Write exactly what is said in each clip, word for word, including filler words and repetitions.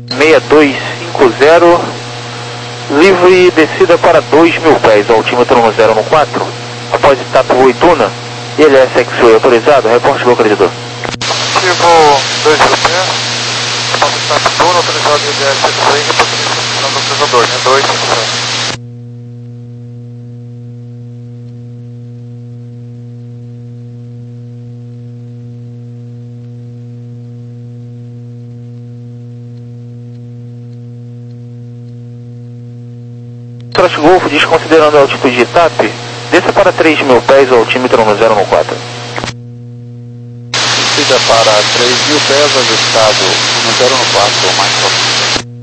seis dois cinco zero, livre descida para dois mil pés, altímetro no zero um quatro, após Itapu Oituna, L S X-Way autorizado, reporte localizador. Ativo dois mil pés, após Itapu Oituna, autorizado L S X-Way, reporte localizador, né, dois cinco zero. Trot Golf, desconsiderando a altitude de Itape, desça para três mil pés, altímetro no zero um quatro. Descida para três mil pés, ajustado no zero um quatro, ou mais próximo.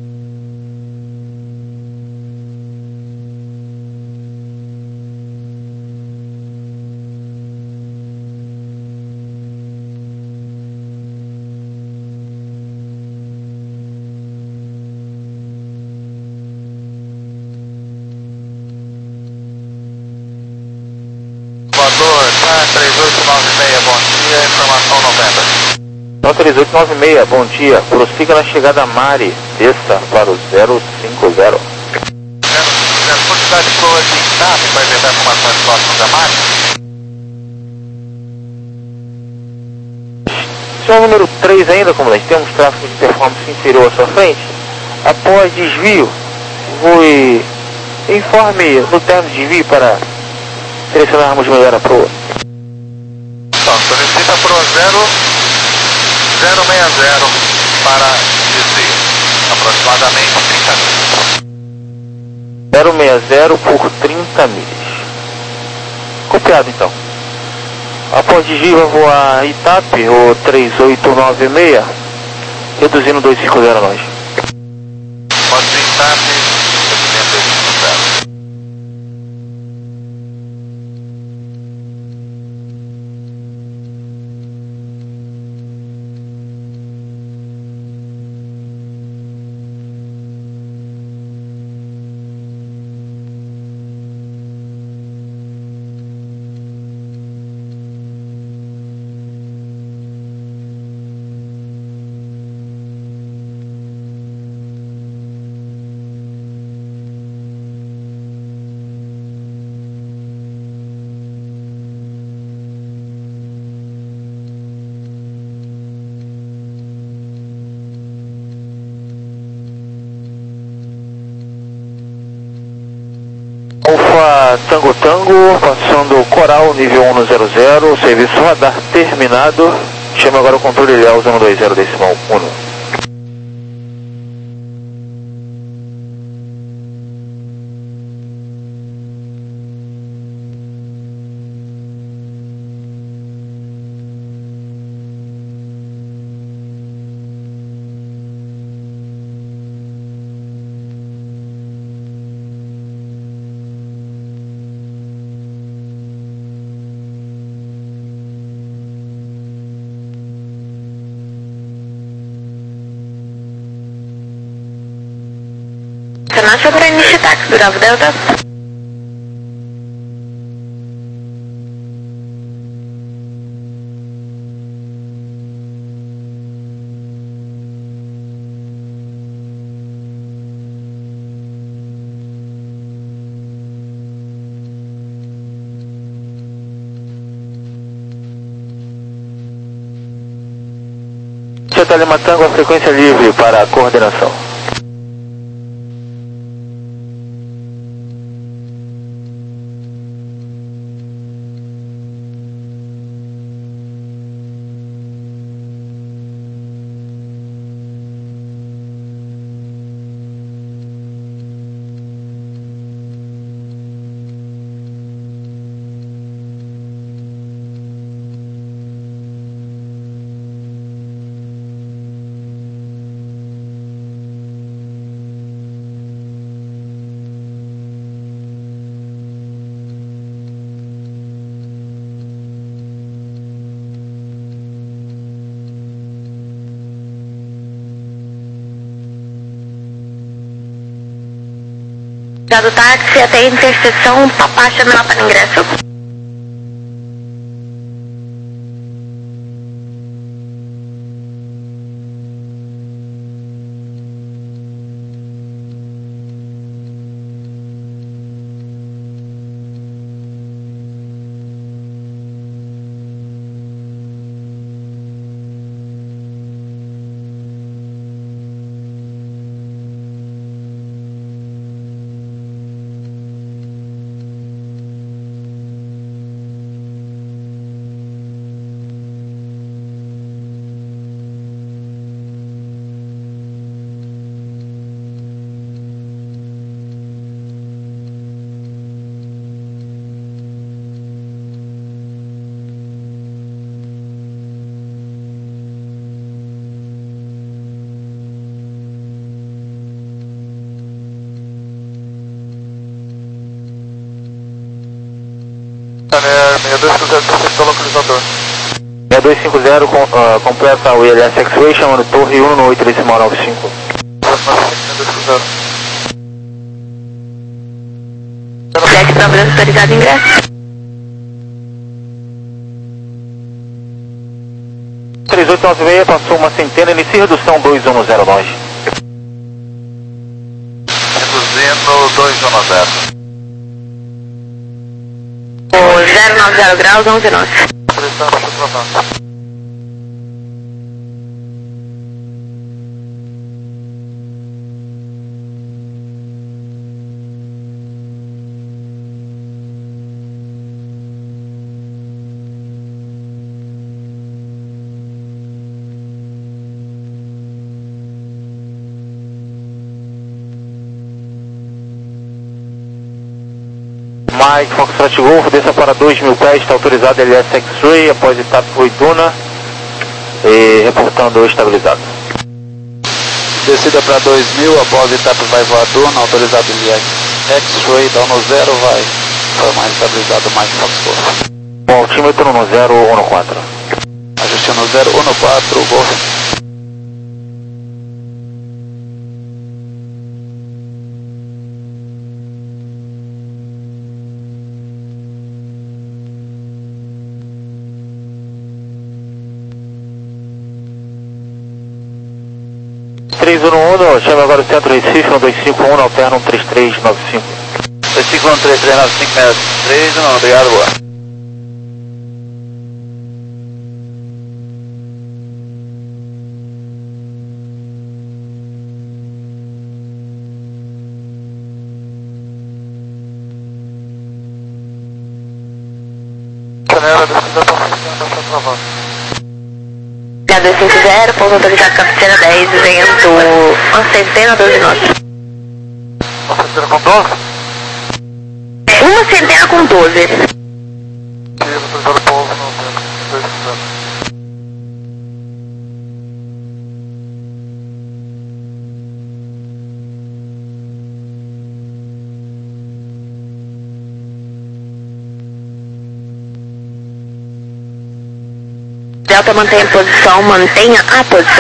três oito nove seis, bom dia, informação noventa. Então, três oito nove seis, bom dia, prossiga na chegada Mari, desça para o zero cinco zero. Quantidade de pessoas de Itape para evitar informações próximas da Mari? Senhor número três ainda, comandante, temos tráfego de performance inferior à sua frente. Após desvio, voe, informe no termo de desvio para selecionarmos melhor a proa. Então, solicita para o zero zero seis zero para desvio, aproximadamente trinta milhas. zero seis zero por trinta milhas. Copiado então. Após desvio, vai voar Itape, o três oito nove seis, reduzindo dois cinco zero nós. Após Itape, reduzindo dois cinco zero. Alfa Tango Tango, passando Coral, nível um no zero zero, serviço radar terminado. Chama agora o controle L E O zero dois zero decimal um. Nasze granice tak, Bravo Delta. Seta Lima Tango, a frequência livre para a coordenação. Dado táxi até a interseção Papá Chamela para ingresso. dois cinco zero, perfeito localizador. seis dois cinco zero, com, uh, completa o I L S X-Ray, chamando torre um no oito decimal nove cinco. Jet Bravo autorizado ingresso. três oito nove seis, passou uma centena, inicia redução dois um zero longe. Reduzindo dois um zero. O zero nove zero graus, onze nove. Pressão, deixa eu travar. Mike Foxtrot Golf, desça para dois mil pés, está autorizado L S X-Ray, após etapa Oituna, e reportando estabilizado. Descida para dois mil, após etapa vai voadona, autorizado L S X-Ray, down no zero, vai formar estabilizado Mike Foxtrot. Bom, altímetro no zero um quatro. Ajuste no zero um quatro, Golf. três um um, chama agora o centro Recife, um dois cinco um, alterna um três três nove cinco. dois cinco um, três três nove cinco, seis três, não, obrigado, boa. Janela, descida para frente, está travando. dois cinco zero, pouso autorizado Capitana dez, vento uma centena, doze nove. Uma centena com doze? Uma centena com doze. E autorizado pouso no dois cinco zero. Delta mantenha a posição, mantenha a posição.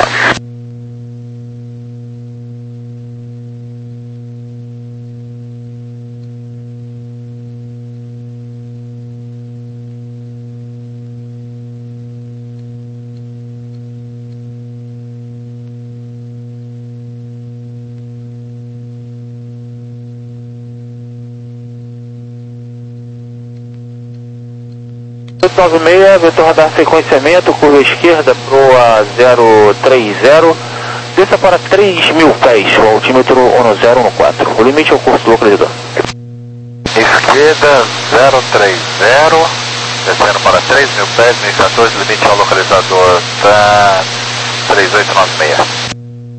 oito nove seis, vetor radar sequenciamento, curva esquerda pro a zero três zero, desça para três mil pés, o altímetro um zero um quatro, o limite é o curso do localizador. Esquerda zero três zero, descendo para três mil pés, mil e quatorze, limite ao localizador tá três oito nove seis.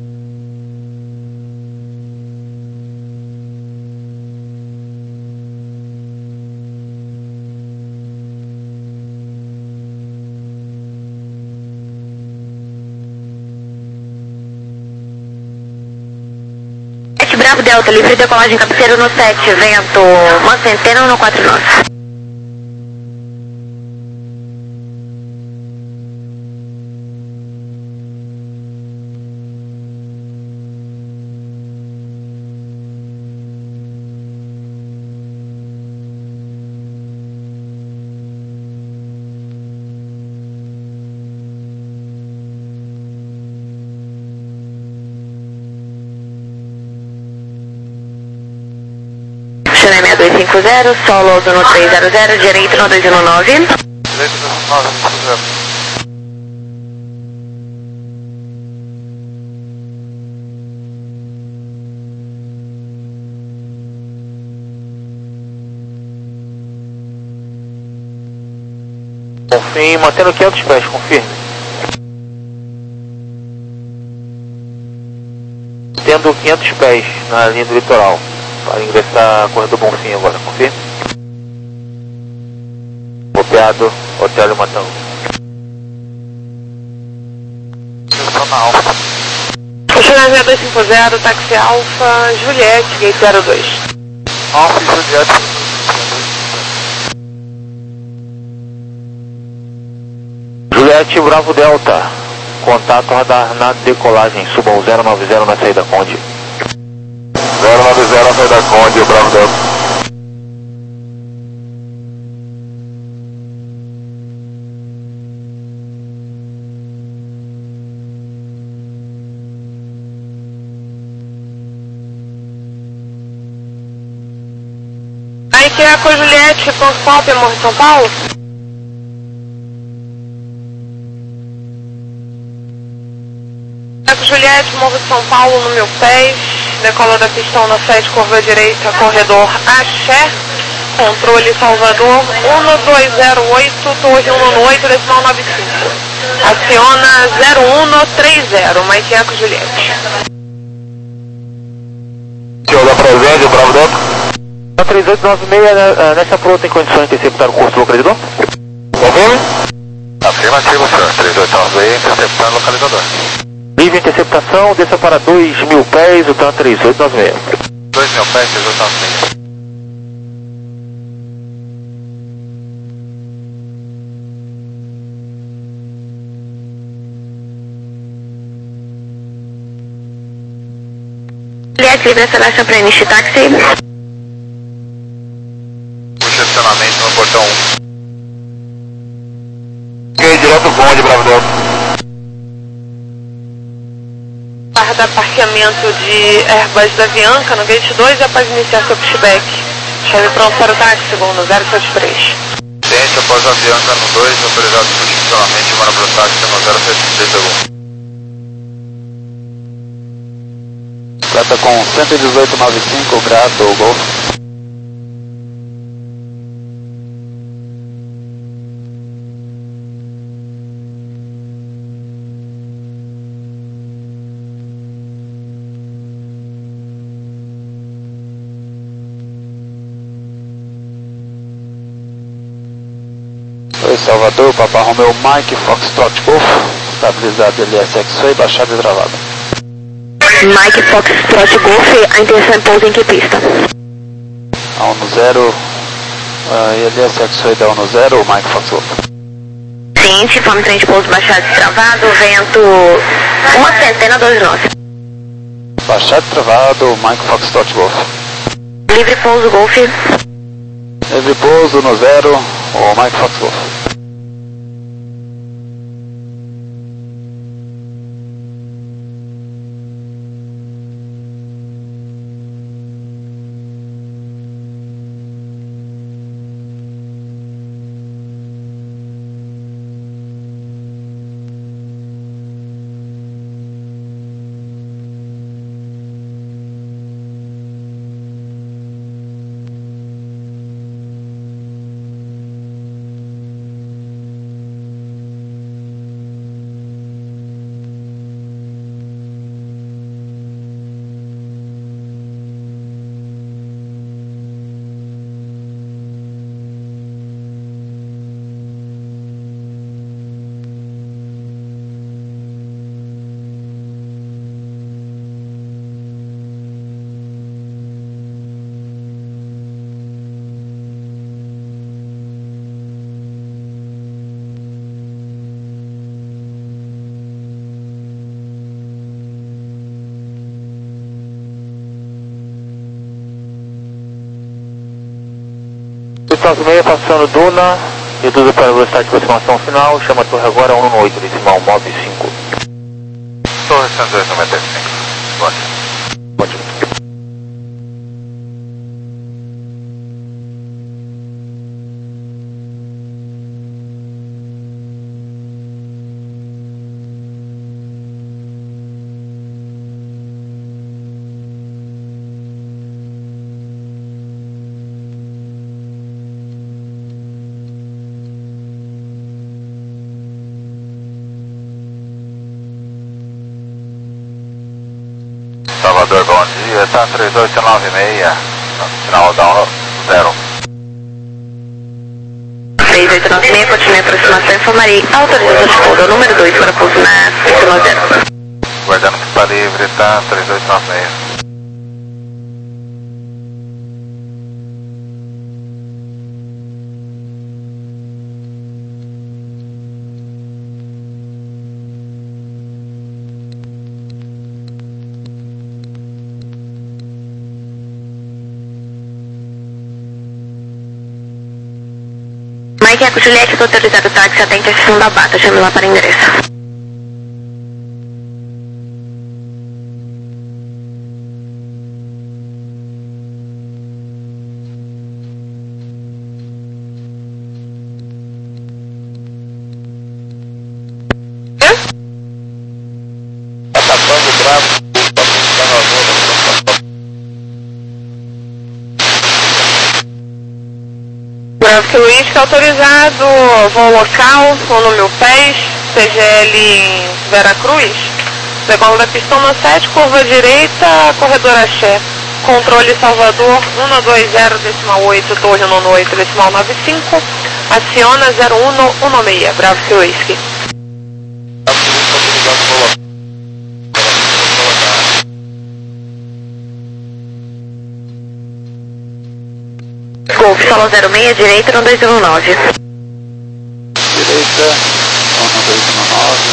Bravo Delta, livre decolagem cabeceira no sete, vento uma centena no quatro nove. seis dois cinco zero, solo no três zero zero, direito no dois um nove. Direito dois um nove, cinco zero. Confirme, mantendo quinhentos pés, confirme. Tendo quinhentos pés na linha do litoral. Para ingressar a Corredor Bonfim agora, confirme. Copiado, Hotel Matão. Estou na Alfa. Funcionário dois cinco zero, táxi Alfa, Juliette, gate zero dois. Alfa e Juliette. Juliette, Bravo Delta. Contato radar na decolagem. Subam zero nove zero na saída Conde. zero nove zero na saída Conde, Bravo Delta. Mike Eco Juliette, ponto Pop, Morro de São Paulo. Eco Juliette, Morro de São Paulo, no meu pés. Decola da pistão na sete, curva direita, corredor Axé. Controle Salvador, um dois zero oito, torre um oito, decimal nove cinco. Aciona zero um três zero, Mike Eco Juliette. Senhor da presente, Bravo Delta. três oito nove seis, nessa proa tem condições de interceptar o curso localizador? Confirme? Afirmativo, senhor. três oito nove seis, interceptando o localizador. Livre interceptação, desça para dois mil pés, o TAM três oito nove seis. dois mil pés, três oito nove seis. Juliette, livre aceleração para início de táxi. Estacionamento no portão um. Ok, direto Conde, Bravo Delta. Guarda parqueamento de Airbus da Avianca no gate dois e após iniciar seu pushback. Chave pronto para o táxi, segundo zero sete três. Ciente após a Avianca no dois, autorizado por estacionamento e mora para o táxi no zero sete três, segundo. Trata com cento e dezoito vírgula noventa e cinco, Grato, Golf. Oi, Salvador, Papa Romeo Mike, Foxtrot Golf, estabilizado L S X-Way, baixada e travada. Mike Foxtrot Golf, a intenção é pouso em que pista? A um zero, uh, L S X-Way da um zero, Mike Fox Golf. Ciente, forma de pouso baixado e travado, vento uma centena, dois nós. Baixado e travado, Mike Foxtrot Golf. Livre pouso Golf. Livre pouso no zero, o Mike Fox Golf. oito nove seis, passando Duna, reduza para a velocidade de aproximação final, chama a torre agora um um oito, decimal nove cinco. Torre cento e dois noventa e cinco. Bom dia. Bom dia. Salvador, bom dia. Tá três oito nove seis. Final down zero. três oito nove seis, continue a aproximação, informarei. Autorização de pouso número dois para pouso na Y zero. Guardando que está livre, tá três oito nove seis. Mike Eco Juliette, estou autorizado o táxi, atente a estação da Bata, chame lá para endereço. Bravo Luiz, que é autorizado, voo local, voo no Mil Pés, C G L em Veracruz, decola da pistão na sete, curva direita, corredor Axé, controle Salvador, um dois zero, decimal oito, torre nono oito, decimal nove cinco, aciona zero um um seis, Bravo Luiz. Golf, solo zero seis, direita, no dois um nove. Direita, no dois um nove,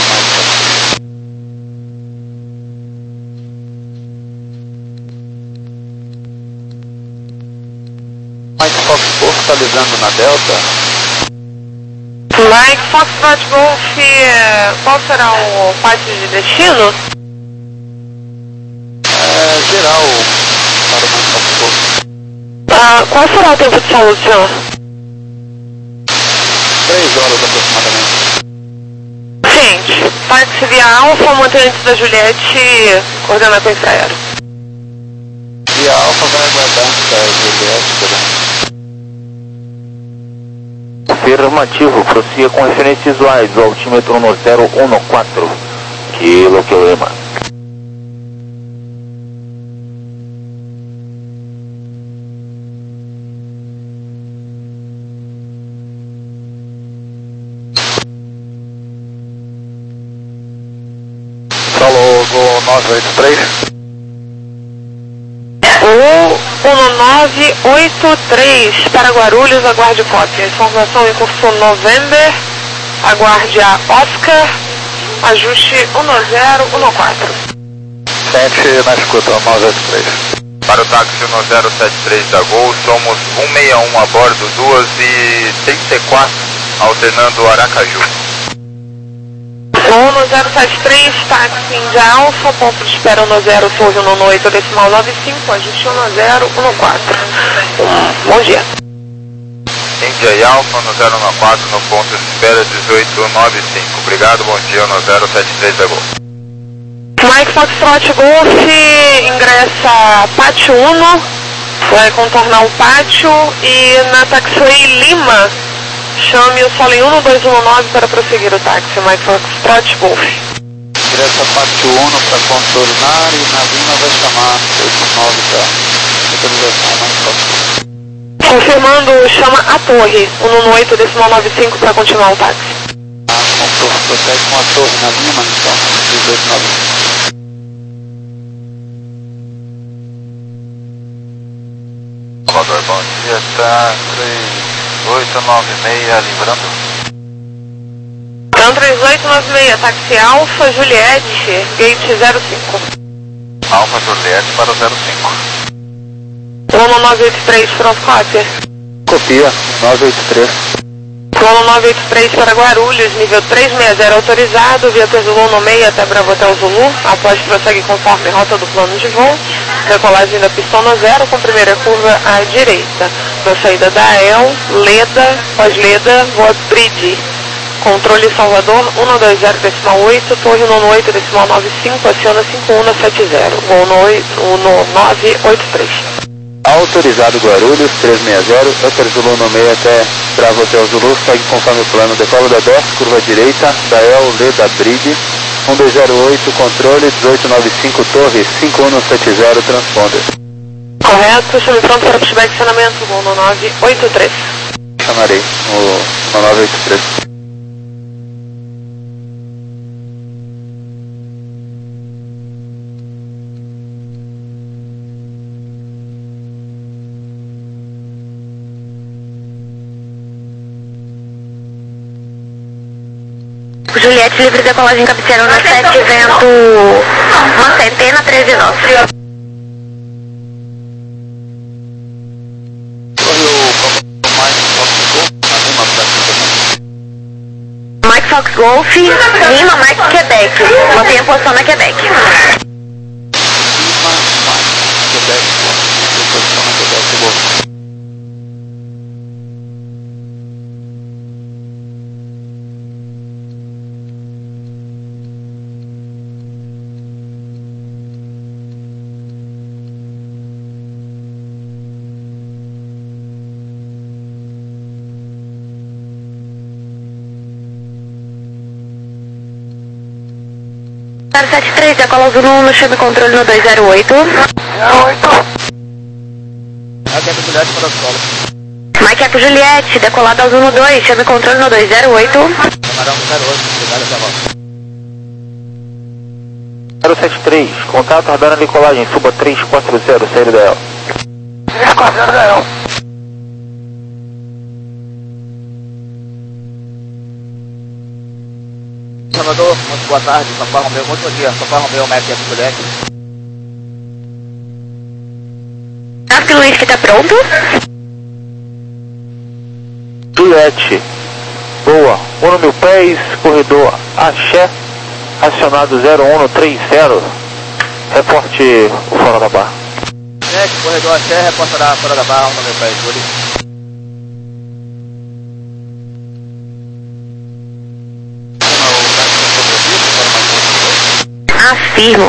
mais Mike Fox focalizando na Delta. Mike Foxtrot Golf, qual será o pátio de destino? É, geral, para o Mike Fox Golf. Ah, qual será o tempo de saúde, senhor? Três horas aproximadamente. Gente, táxi via Alfa, mantenente da Juliette, coordenar com esse aéreo. E a Alfa vai aguardar a Juliette, Afirmativo, prossiga com referências visuais do altímetro no zero um quatro, Kilo Quilema. Falou, Gol nove oito três. O um nove oito três para Guarulhos, aguarde cópia. Informação em curso November, aguarde a Oscar, ajuste um zero um quatro. sete na escuta, nove oito três. Para o táxi um zero sete três da Gol, somos cento e sessenta e um a bordo, duas e trinta e quatro, alternando Aracaju. um zero sete três, táxi Índia Alfa, ponto de espera um zero, torre nono oito, decimal nove cinco, ajuste um zero um quatro. Um, bom dia. Índia e Alfa no zero um quatro, no ponto de espera dezoito nove cinco. Obrigado, bom dia, um zero sete três da Gol. Mike Foxtrot Golf, ingressa pátio um, vai contornar o pátio e na taxiway Lima, chame o Solo em um dois um nove para prosseguir o táxi, Mike Foxtrot Golf. Ingressa pátio um para contornar e na Lima vai chamar dois um nove para localização mais próxima. Confirmando, chama a torre, um nono oito, decimal nove cinco para continuar o táxi. Ah, contorno protege com a torre na Lima, então, dezoito nove cinco. Salvador, bom dia, tá três oito nove seis, livrando. Então três oito nove seis, táxi Alfa Juliette, gate zero cinco. Alfa Juliette para o zero cinco. um nove oito três, pronto, cópia. Copia, nove oito três. um nove oito três para Guarulhos, nível três seis zero autorizado, via Zulu no meio até Bravo Hotel Zulu, após prossegue conforme rota do plano de voo, decolagem da pistão no zero com primeira curva à direita, na saída da E L, Leda, pós-Leda, voa Bride, controle Salvador, um dois zero, decimal oito, torre nono oito, decimal nove cinco, aciona cinco um sete zero, voo no nove oito três. Autorizado Guarulhos, três seis zero, Hotel Zulu no meio até Bravo Hotel Zulu, segue conforme o plano, decola da D O S, curva direita, da E L, Leda, Bride, um dois zero oito, controle, dezoito nove cinco, torre, cinco um sete zero, transponder. Correto, chame pronto para pushback de acionamento, voo no nove oito três. Chamarei no nove oito três. Juliette, livre decolagem cabeceira na sete, vento Macetena treze nove. Corre o mais próximo na Lima para Fox Golf, Lima, Mike, Quebec. Mantenha a posição na Quebec. Lima, Mike, Quebec. Posição na Quebec, Golf. zero sete três, decola Zulu um, chame controle no dois zero oito. zero oito. Aqui é a Juliette para a escola. Mike Eco Juliette, decolada ao Zulu dois, chame controle no dois zero oito. Camarão zero oito, obrigado, até volta. zero sete três, contato, radar na decolagem, suba três quatro zero, saída da E L. três quatro zero da E L. Salvador, muito boa tarde, Papai Romeu, muito bom dia, Papai Romeu, Mike Eco Juliette. Acho que o Luiz que tá pronto. Juliette, boa, um mil pés, corredor Axé, acionado zero um três zero, reporte o fora da barra. Juliette, corredor Axé, reportará fora da barra, um mil pés, Júlio. Afirmo.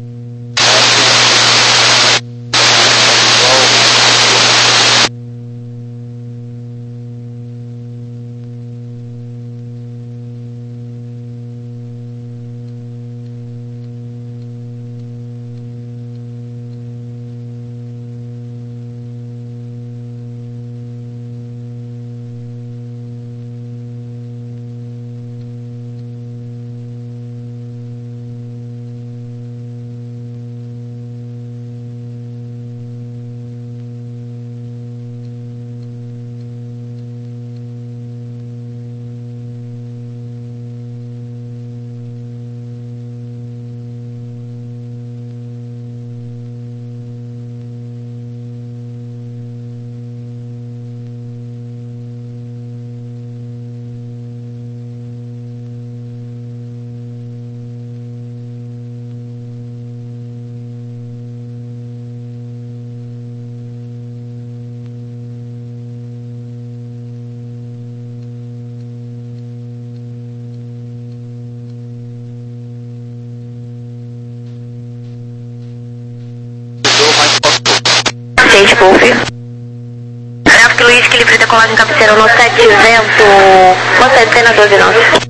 seis, Golf. Aeronáutica Luiz, que livre decolagem cabeceira no sete, vento, você antena doze nove.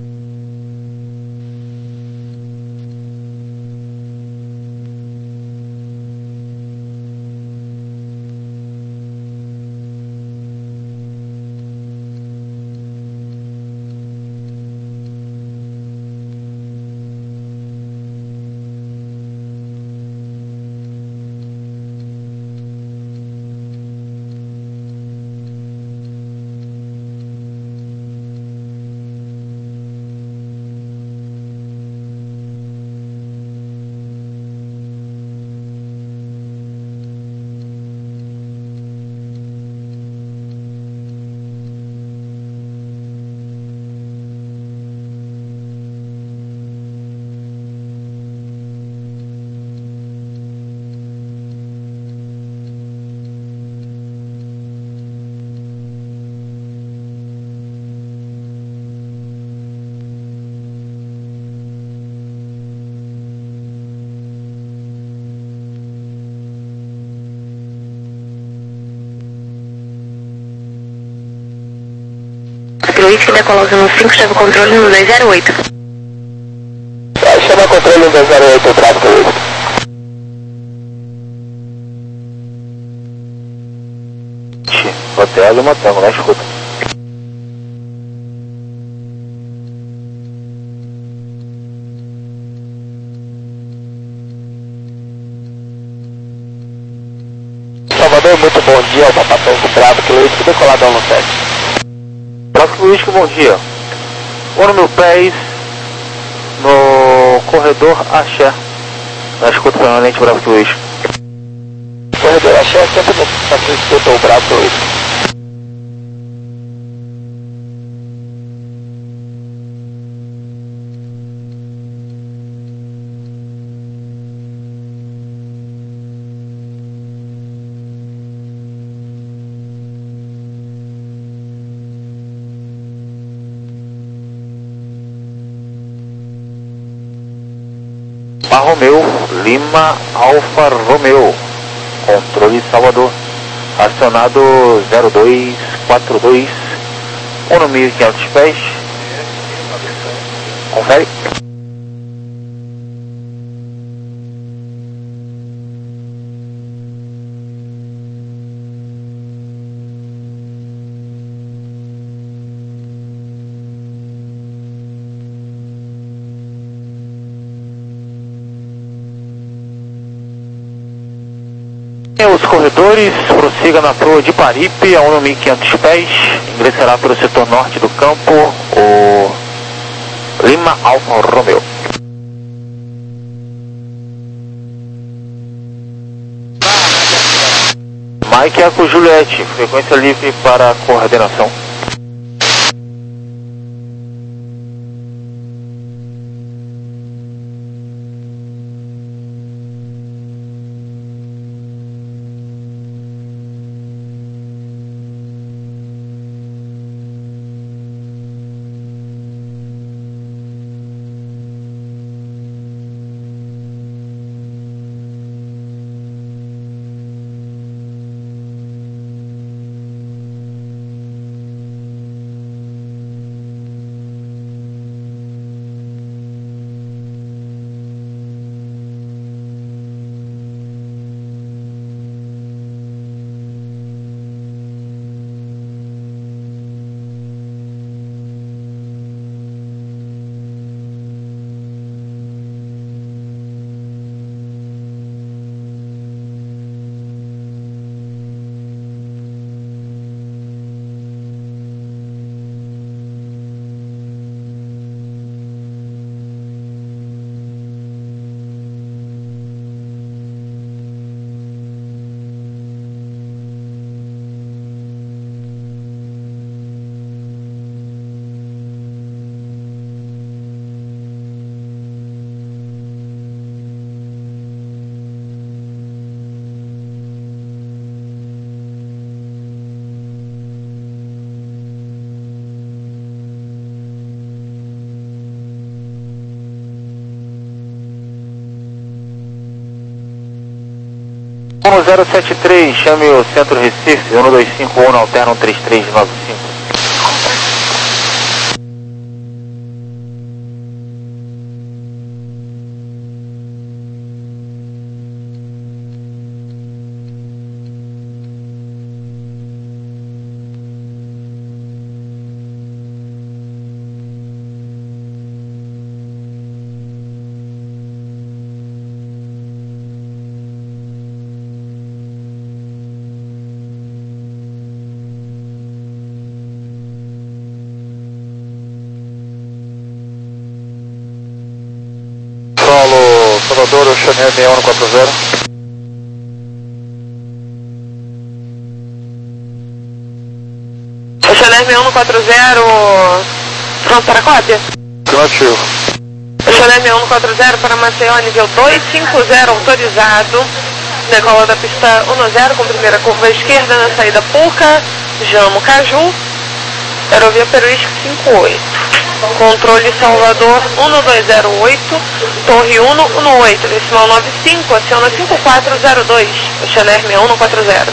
Luiz, que decola no cinco, chama controle no dois zero oito. Chama controle no dois zero oito, tráfego Luiz. Hotel e matamos, na escuta. Salvador, muito bom dia, o Papatongo Bravo, que Luiz, que decoladão no sete. Tráfego Luiz, bom dia. Um mil pés no corredor Axé. Na escuta permanente, Bravo Luiz. Corredor Axé, sempre no escuta o Bravo Luiz. Lima Romeu, Lima Alfa Romeu, controle Salvador, acionado zero dois quatro dois, um no mil e quinhentos pés, confere. Os corredores, prossiga na proa de Paripe, a um mil e quinhentos pés, ingressará pelo setor norte do campo, o Lima Alfa Romeo. Mike Eco Juliette, frequência livre para coordenação. um zero sete três, chame o Centro Recife, um dois cinco um, alterna um três três nove cinco. Salvador, o Chanel seis um quatro zero. O Chanel seis um quatro zero, pronto para cópia? Afirmativo. O Chanel seis um quatro zero para Maceió, nível dois cinco zero, autorizado. Decola da pista um zero com primeira curva à esquerda na saída Puca, Jamo Caju, Aerovia Peruística cinco oito. Controle Salvador um dois zero oito, Torre um um oito, decimal nove cinco, aciona cinco quatro zero dois, o Chanel seis um quatro zero.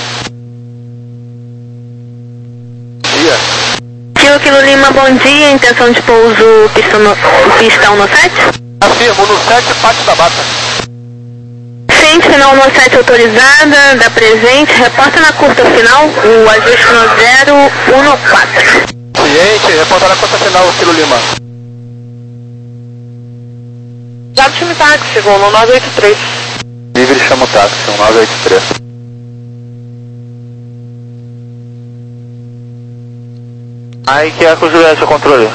Dia. Kilo Kilo Lima, bom dia, intenção de pouso pista, no, pista um no sete? Afirmo, no sete, Pátio da Mata. Ciente, final no sete autorizada, da presente, reporta na curta final, o ajuste no zero um quatro. Ciente, reporta na conta final, Kilo Lima. Já do time táxi, segundo nove oito três. Livre, chama o táxi, um nove oito três. Aí que é com o Juliette, o controle.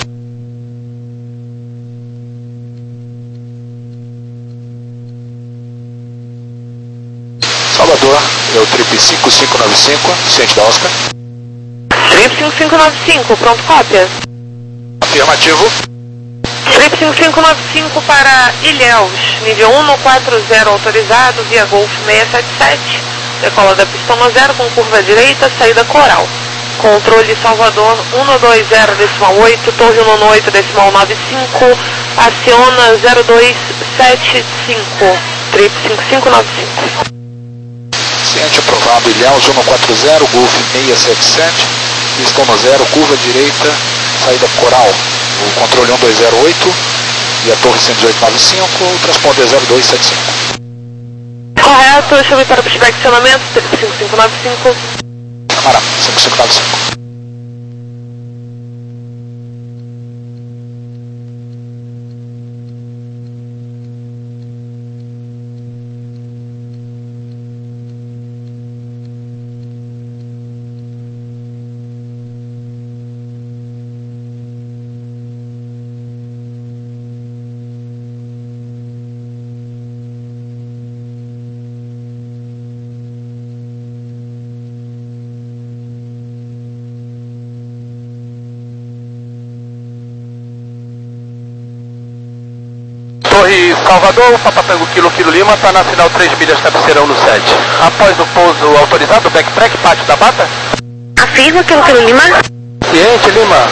Salvador, é o trip cinco cinco nove cinco, ciente da Oscar. Trip cinco cinco nove cinco, pronto, cópia. Afirmativo. Trip cinco cinco nove cinco para Ilhéus, nível um quatro zero autorizado, via Golf seis sete sete, decola da pista um zero com curva direita, saída Coral. Controle Salvador um dois zero decimal oito, Torre um oito decimal nove cinco, aciona zero dois sete cinco, trip cinco cinco nove cinco. Ciente aprovado, Ilhéus um quatro zero, Golf seiscentos e setenta e sete, pistão no zero, curva direita, saída Coral, o controle um dois zero oito e a torre cento e dezoito nove cinco, transponder zero dois sete cinco. Correto, chame para pushback de acionamento, cinco cinco nove cinco. Camará, cinco cinco nove cinco. Torre Salvador, Papa Tango Kilo Kilo Lima, está na final três milhas, cabeceirão no sete. Após o pouso autorizado, backtrack, pátio da Bata. Afirma Kilo Kilo Lima. Ciente, Lima.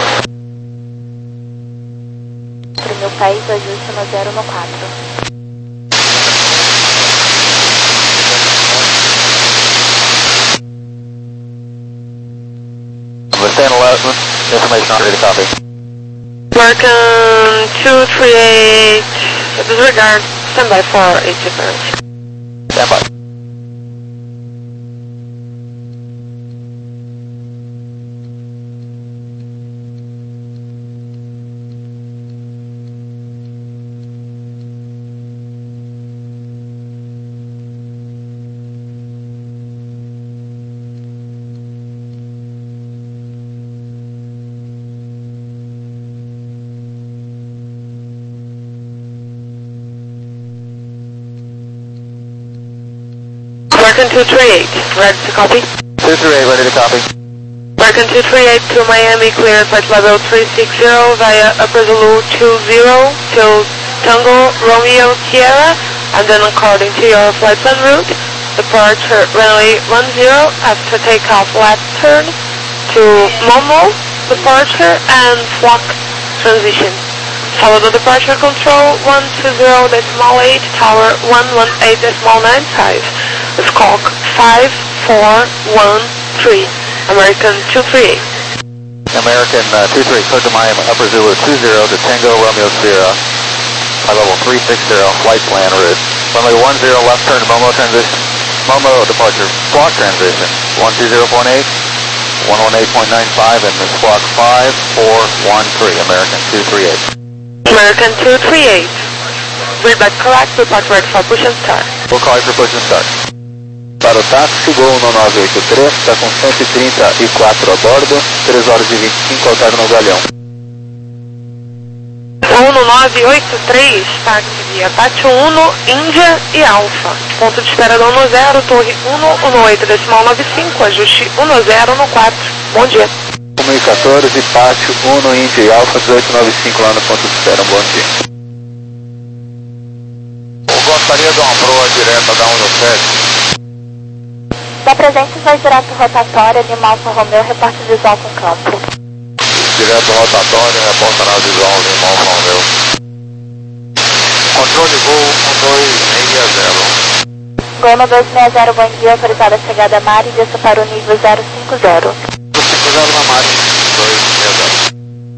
Para o meu país, ajuste no zero no quatro. Within eleven, information on ready copy. American two three eight, disregard, standby for eight different. Standby. American two three eight, ready to copy. two three eight, ready to copy. American two three eight to Miami, clear flight level three six zero via Upper Zulu two zero till Tango Romeo Sierra, and then according to your flight plan route, departure runway one zero after takeoff left turn to Momo, departure and Flock transition. Follow the departure control one two zero decimal eight, tower one one eight decimal nine five. Squawk five four one three, American two three eight. American uh, two three, clear to Miami, Upper Zulu two zero to Tango Romeo Sierra, high level three six zero, flight plan route. Runway one zero, left turn to Momo transition, Momo departure, squawk transition, one two zero point eight, one one eight point nine five, and the squawk five four one three, American two three eight. American two three eight. Read back correct, report ready for push and start. We'll call you for push and start. Para o táxi, Gol no nove oito três, está com cento e trinta e quatro a bordo, três horas e vinte e cinco ao estar no galhão. Uno nove oito três, táxi via Pátio Uno, Índia e Alfa. Ponto de espera do Uno zero, torre um um oito decimal nove cinco, ajuste um zero no quatro. Bom dia. um e quatorze, Pátio Uno, Índia e Alfa, dezoito nove cinco lá no ponto de espera. Bom dia. Eu gostaria de uma proa direta da um no sete. Da presente vai direto rotatória, Lima Alfa Romeo, reporte visual com campo. Direto rotatório, reporta na visual Lima Alfa Romeo. Controle Gol um dois seis zero. Gol no dois seis zero, bom dia, autorizada a chegada a mar e desça para o nível zero cinco zero. cinco zero na Mari, dois seis zero.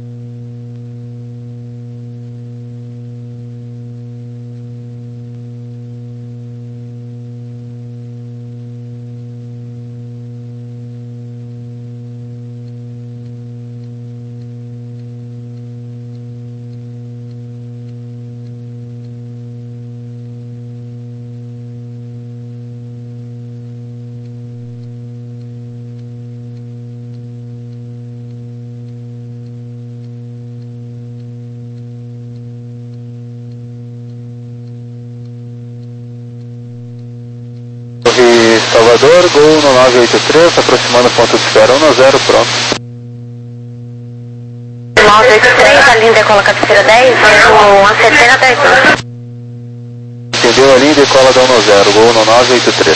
Salvador, Gol no nove oito três, aproximando o ponto de espera um zero, pronto. nove oito três, a linha decola cabeceira dez, vento a setenta dez. Entendeu a linha decola da um zero, Gol no nove oito três.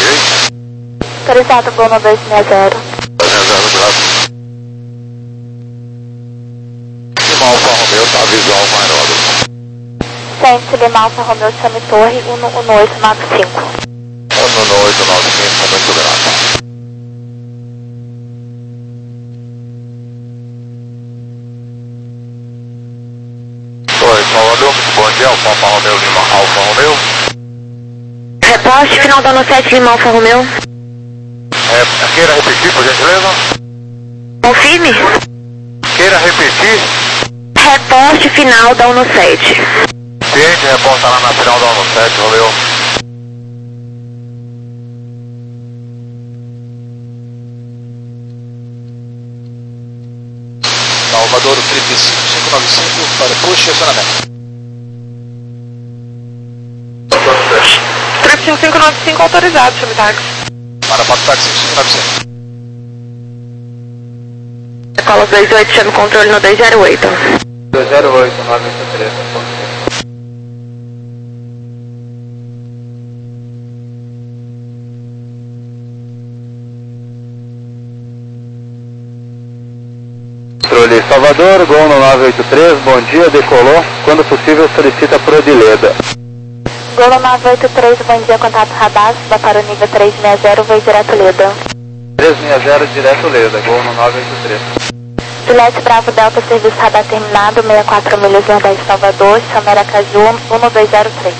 direita. Autorizado, Gol no dois seis zero. dois seis zero, graças. Lima Alfa Romeo, tá visual com aeródromo. Centro Lima Alfa Romeo, chame torre um um oito nove cinco. um um oito nove cinco, muito grato. Oi, Salvador, bom dia, Alfa Romeo, Lima Alfa Romeo. Reposte, final da ano sete, Lima Alfa Romeo. É, queira repetir, por gentileza? Confirme. Queira repetir? Reposte, final da ano sete. Ciente, reporta lá na final da ano sete, Romeo. Salvador, Trip cinco cinco nove cinco para push e acionamento. Trip cinco cinco nove cinco autorizado, chame táxi. Para Pactax cinco cinco nove cinco. Decola dois oito, chame controle no dois zero oito. dois zero oito, nove oito três. Controle Salvador, Gol no nove oito três, bom dia, decolou. Quando possível, solicita por Odileda. Gol no nove oito três, bom dia, contato radar, suba para o nível três seis zero, voo direto Leda. três seis zero, direto Leda, Gol no nove oito três. Juliette Bravo Delta, serviço radar terminado, sessenta e quatro milhas Nordeste Salvador, chame Aracaju um dois zero três.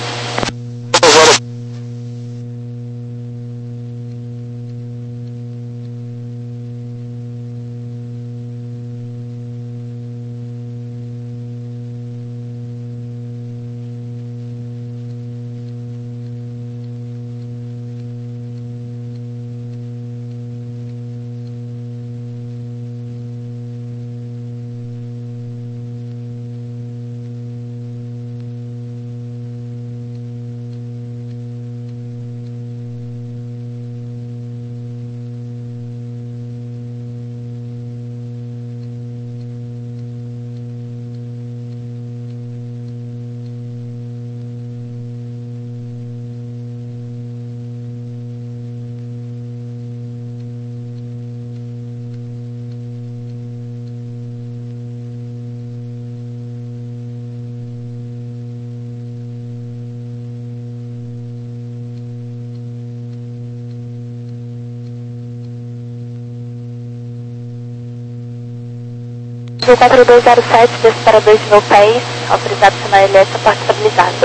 Do quatro dois zero sete, desce para dois mil pés, autorizado sinal L S, porta estabilizado.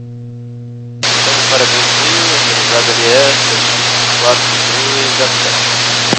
Para dois mil, autorizado L S, quatro dois zero sete.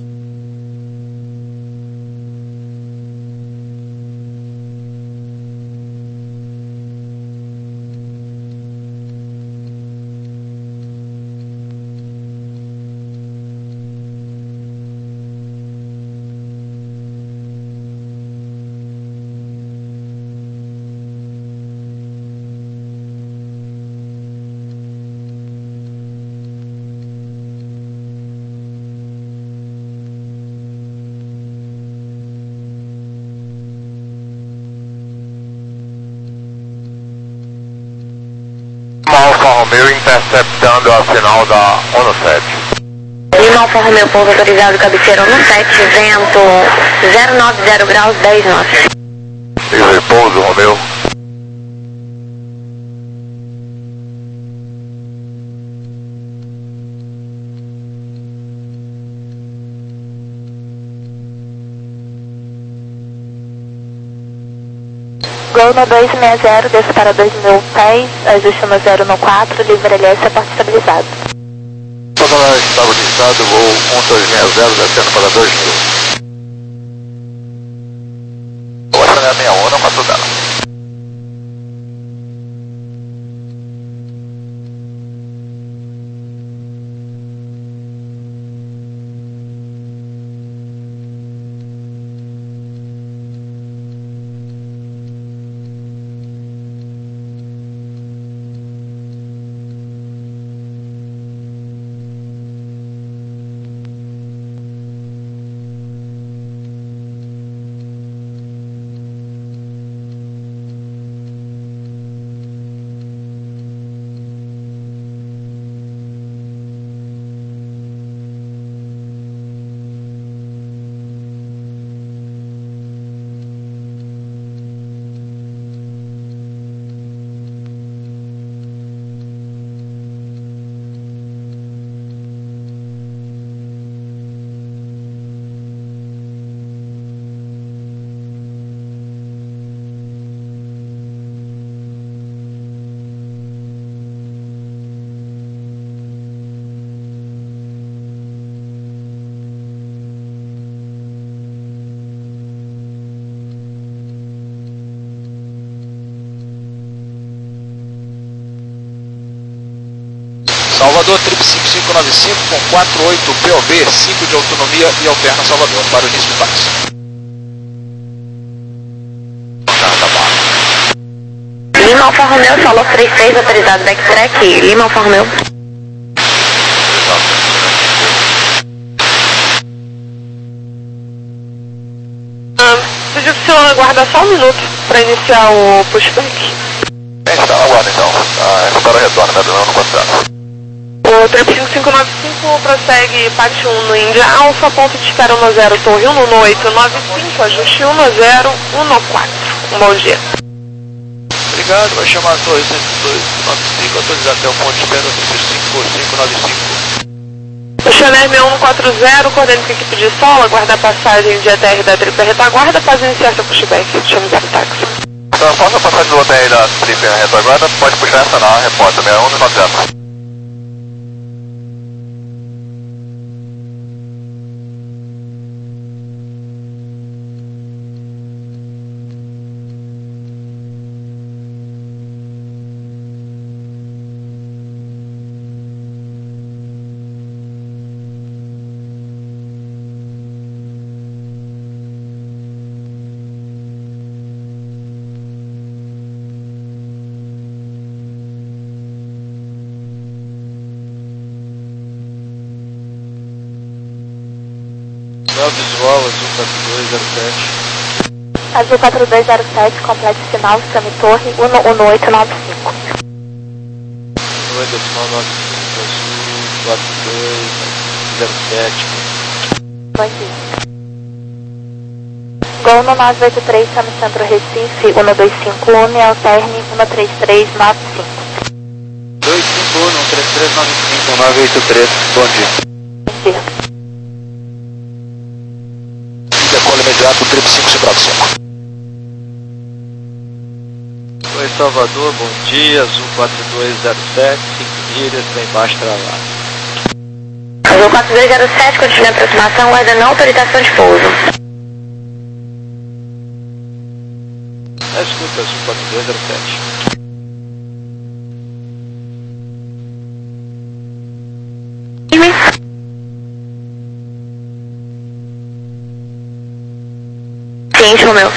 Alfa Romeo interceptando a final da ONU sete. Lima Alfa Romeo, pouso autorizado, cabeceira ONU sete, vento zero nove zero graus, dez nós. E repouso, Romeo. Gol no dois seis zero, desce para dois mil pés, ajuste no zero no quatro, livre L S, porta estabilizado. Toda estabilizado, voo um dois seis zero, descendo para dois mil. Essa é a minha onda, mas tudo dela. Salvador, trip cinco cinco nove cinco com quatro oito P O B, cinco de autonomia e alterna Salvador, para o início do táxi. Lima Alfa Romeo, Solo três seis, autorizado backtrack, Lima Alfa Romeo. Ah, pediu que o senhor aguarda só um minuto para iniciar o pushback. A gente tá, aguarda então. Ah, essa para retorno, né, do ano passado. O trip cinco cinco nove cinco prossegue parte um no Índia Alfa, ponto de espera um zero, torre um no oito nove cinco, ajuste um zero um quatro. Um bom dia. Obrigado, vai chamar a torre cento e dois nove cinco, autorizado até o ponto de espera cinco cinco nove cinco. O Chanel M um quatro zero, coordenando com a equipe de solo, aguarda a passagem de A T R da Trip Retaguarda, após iniciar seu pushback. Chame o táxi. Então, após a passagem do A T R da Trip Retaguarda, pode puxar essa na repórter, seis um nove zero. Visual, Azul quatro dois zero sete. Azul quatro dois zero sete, complete sinal, chame torre um um oito nove cinco. um oito nove cinco, Azul quatro dois zero sete. Bom dia. Gol no nove oito três, chame Centro Recife, um dois cinco um, e alterne um três três nove cinco. dois cinco um, um três três nove cinco, nove oito três, bom dia. Bom dia. Decolo imediato, trip cinco cinco nove cinco. Oi, Salvador, bom dia, Azul quatro dois zero sete, cinco milhas, bem baixo para lá. Azul quatro dois zero sete, continua a aproximação, guarda não autorização de pouso. É, escuta, Azul quatro dois zero sete. Sim, Romeu.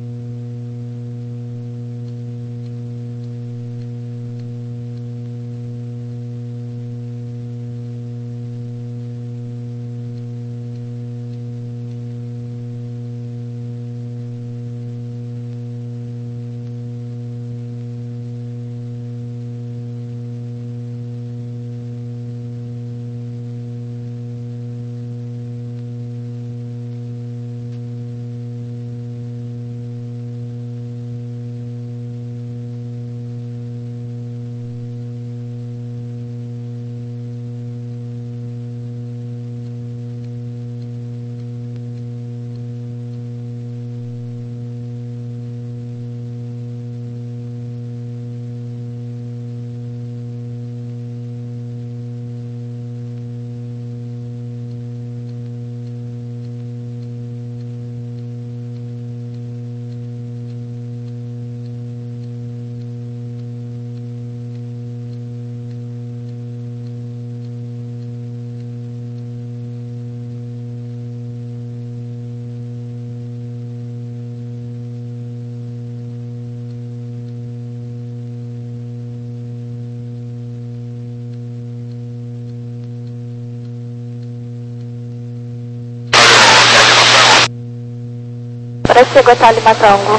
Prossiga até Lima Tango.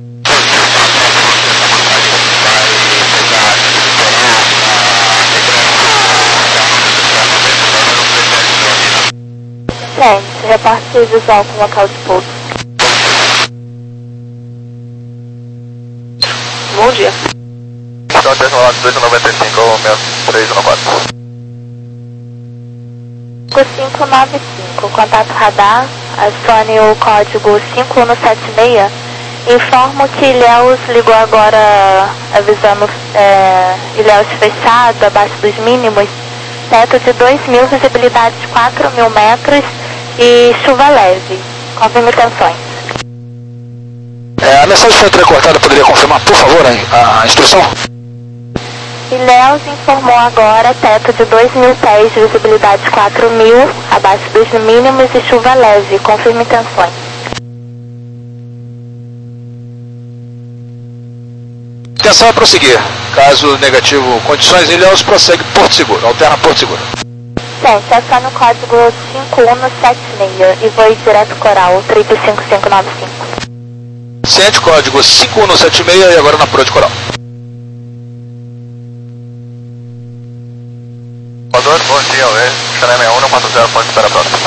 Gente, reparte visual com local de pouso. Bom dia. Então, dois noventa e cinco, três um quatro. cinco nove cinco, contato radar, acione o código cinco um sete seis. Informo que Ilhéus ligou agora avisando é, Ilhéus fechado, abaixo dos mínimos, teto de dois mil, visibilidade de quatro mil metros e chuva leve. Confirme tensões. É, a mensagem foi entrecortada, poderia confirmar, por favor, a, a instrução? Ilhéus informou agora teto de dois mil pés, visibilidade quatro mil, abaixo dos mínimos e chuva leve. Confirme intenções. Intenção é prosseguir. Caso negativo condições, Ilhéus prossegue Porto Seguro, alterna Porto Seguro. Gente, acione o código cinco um sete seis e voe direto Coral, trip cinco cinco nove cinco. Ciente, código cinco um sete seis e agora na proa de Coral. Rodor, bom dia, Ué. Xané seis um um quatro zero, pode esperar a próxima.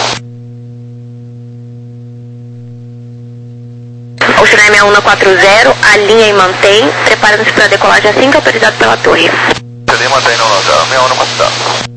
Ocean seis um quatro zero, alinha e mantém, preparando-se para decolagem assim que autorizado pela torre. Ele mantém no local, seis um um quatro zero.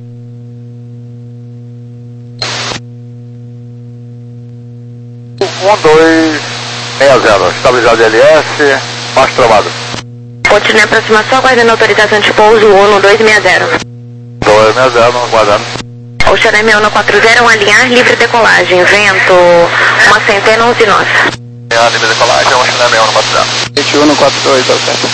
um dois seis zero, estabilizado L S, baixo travado. Continue a aproximação, aguardando autorização de pouso um dois seis zero. dois seis zero, aguardando. Ocean seis um quatro zero, um alinhar, livre decolagem, vento, uma centena, onze nós. É, livre decolagem, um Xané seis um quatro zero. Ciente um quatro dois, tá certo.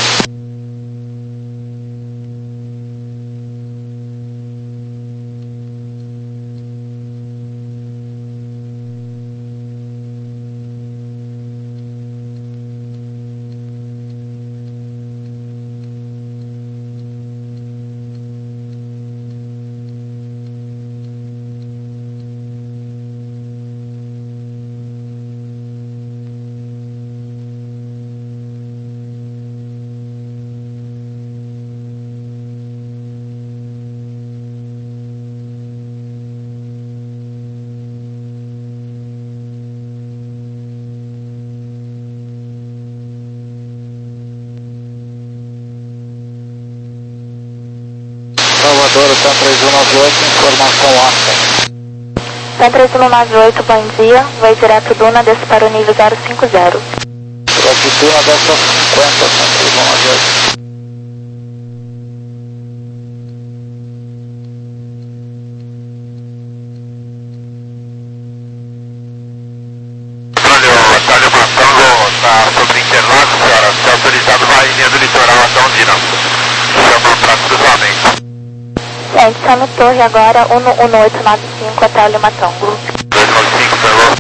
Salvador, T três um nove oito, informação alta. T três um nove oito, bom dia. Voe direto Duna, desce para o nível zero cinco zero. Direto Duna, desce aos cinquenta, T três um nove oito. Atalho Matango está sobre Interlagos, senhora. Se autorizado, vai em linha do litoral até Ondina. Chama para cruzamento. Gente, está no torre agora, um um oito nove cinco, até o Lima Tango. dois nove cinco, pegou.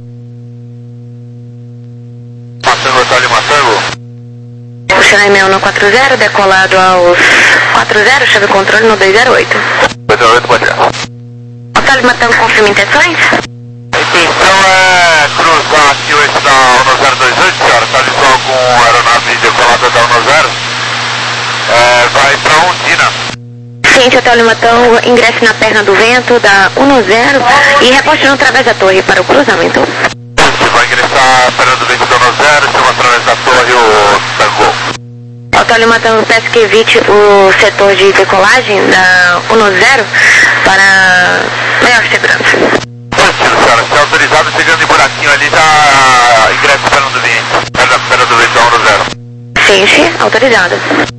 Matango, Atalho Matango. Ocean seis um quatro zero, decolado aos quatro zero, chave controle no dois zero oito. dois zero oito, pode ir. Otário Matango, confirma intenções? A intenção é cruzar aqui o eixo da Uno zero dois oito, senhora. Está visual com aeronave decolada da Uno zero. É, vai para Ondina. Ciente, Otário Matango, ingresse na perna do vento da um zero e reposte através da torre para o cruzamento. Você vai ingressar a perna do vento da Uno zero, chama através da torre o Tango. Otário Matango, peço que evite o setor de decolagem da um zero para maior segurança. Positivo, senhora. Se autorizado, chegando em buraquinho ali, já ingressa a perna do vento. Perna, perna do vento da Uno zero. Ciente, autorizado.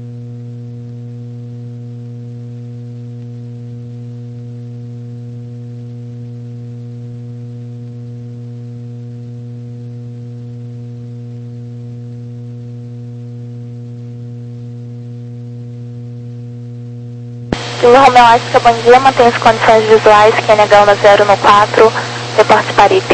Kilo Romeo Oscar, bom dia. Mantém as condições visuais, que é negão na zero no quatro, reporte Paripe.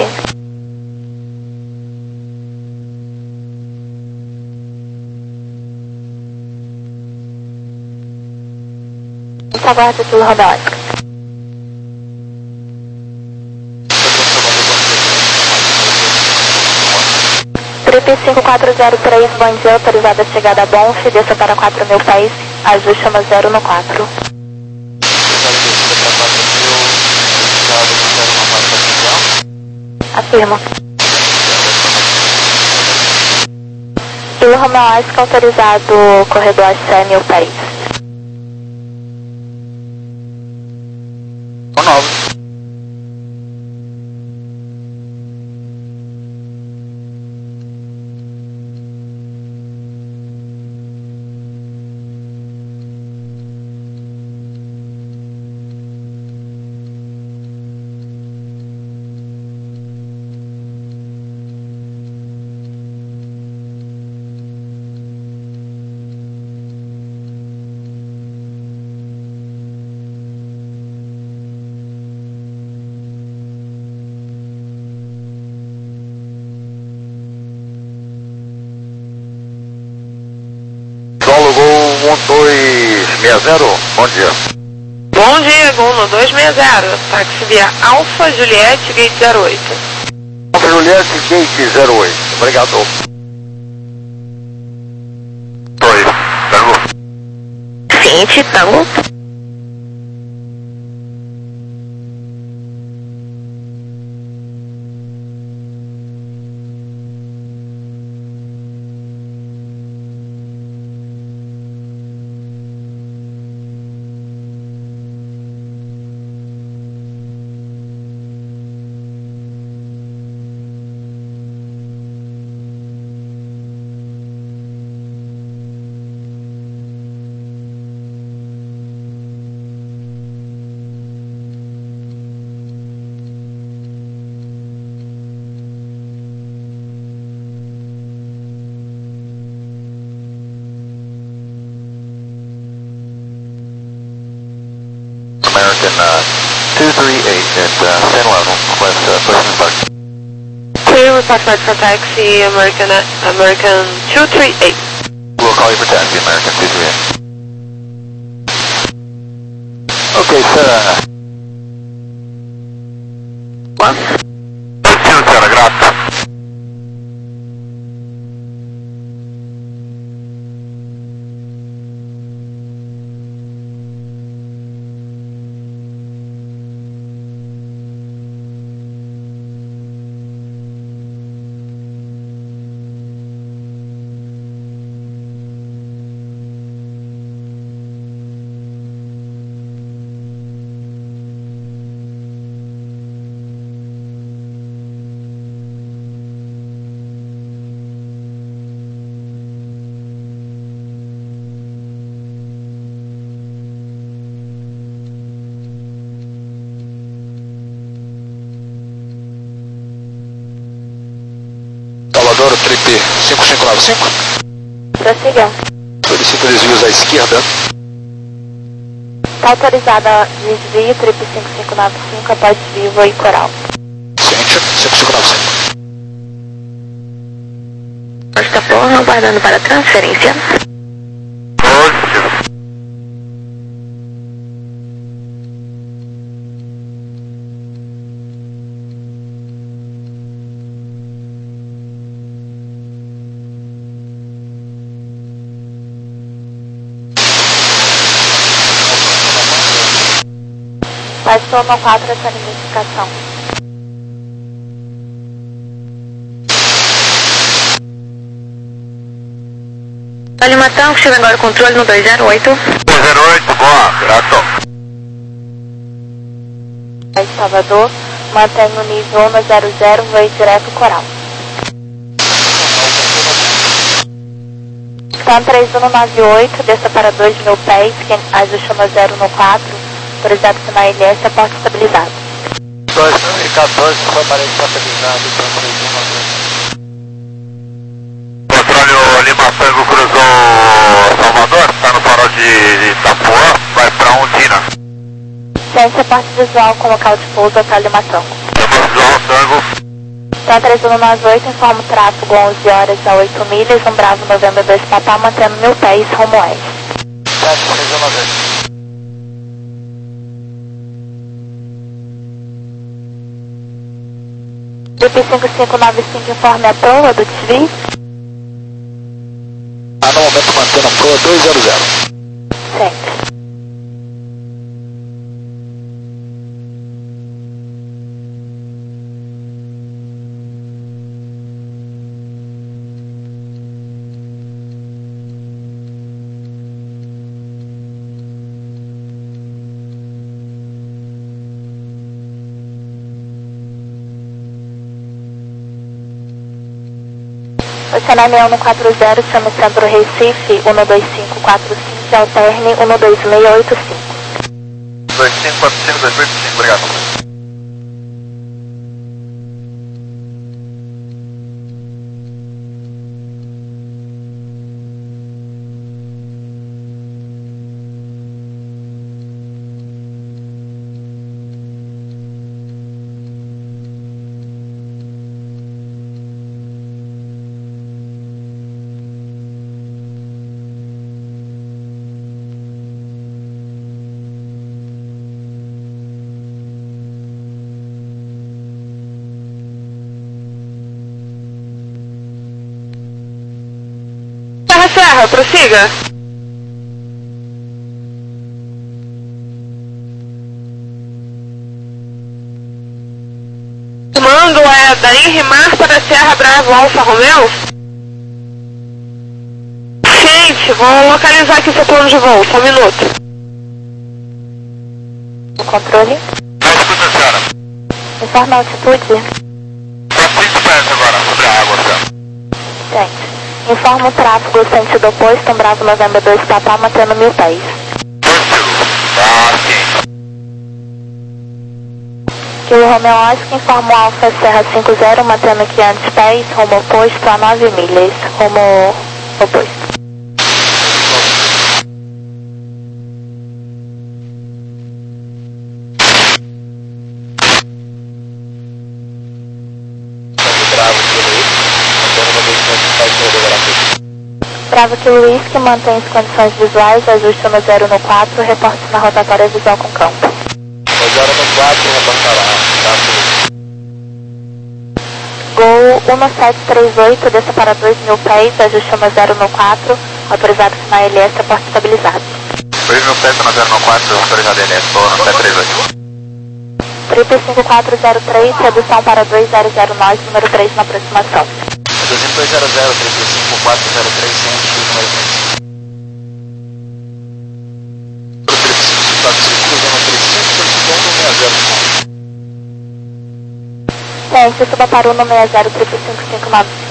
Aguarda, Kilo Romeo Oscar. Trip cinco quatro zero três, bom dia. Autorizada a chegada a Bonf, desça para quatro mil pés, azul chama zero no quatro. Afirma. Kilo Romeo Oscar, autorizado corredor Axé, mil pés. nove. um dois seis zero, bom dia. Bom dia, Gol dois seis zero. Táxi via Alfa Juliette, gate zero oito. Alfa Juliette, gate zero oito. Obrigado. Oi, Tango. Ciente, Tango. American uh, two three eight at uh, San Juan, request uh, pushing embark. Clear, report back for taxi, American, American two three eight. We'll call you for taxi, American two three eight. Okay, sir. What? Attenzione, grazie. Salvador, trip cinco cinco nove cinco. Prossiga. Solicita desvios à esquerda. Está autorizada desvio, trip cinco cinco nove cinco, após desvio e coral. Ciente, cinco cinco nove cinco. Costa Porra, aguardando para transferência. Positivo. Passou no quatro essa identificação. Alimação, chega agora o controle no dois zero oito. dois zero oito, boa, grato. Em Salvador, mantém o nível um zero zero, voe direto coral. Stan três um nove oito, desça para dois mil pés, quem ajuste no zero no quatro, autorizado sinal L S, a porta estabilizada. dois mil e quatorze, foi aparelho estabilizado, então três um nove oito. Controle Lima Tango cruzou Salvador, está no farol de Itapuã, vai para Ondina. Ciência, porta visual com local de pouso até Limação. Visual Tango. Stan três um nove oito, informa o tráfego onze horas a oito milhas, um Bravo Novembro dois Papá, mantendo mil pés, rumo oeste. sete três um nove oito. Trip cinco cinco nove cinco, informe a proa do desvio. Ah, no momento mantendo a proa dois zero zero. Sempre. Oceana Leão no quatro zero, chama o centro Recife, um dois cinco quatro cinco, e alterne um dois seis oito cinco. dois cinco quatro cinco, dois oito cinco, obrigado. Serra, prossiga. Comando é da Henry Mar para Serra Bravo Alfa Romeo. Ciente, vou localizar aqui seu plano de voo, só um minuto. O controle. Tá escuta, senhora. Informe a altitude. quatrocentos pés agora, sobre a água, senhora. Gente, informa o tráfego sentido oposto, um Bravo November dois Papá, mantendo mil pés. Ah, sim. Kilo Romeo Oscar, informa o Alfa Serra cinco zero, mantendo quinhentos pés, rumo oposto a nove milhas, rumo oposto. Bravo Kilo Whisky, mantém as condições visuais, ajuste no zero no quatro, reporte na rotatória visual com campo. zero no quatro, reportará. Gol um sete três oito, desça para dois mil pés, ajuste no zero no quatro, autorizado sinal L S, porta estabilizado. dois mil pés no zero no quatro, autorizado L S, estou no sete três oito. três cinco quatro zero três, redução para dois zero zero nove, número três na aproximação. Reduzindo dois zero zero, três cinco quatro zero três, ciente, número três. Número três cinco cinco quatro cinco, cruzando três cinco, solicitando seis zero. Ciente, suba para o número seis zero três cinco cinco nove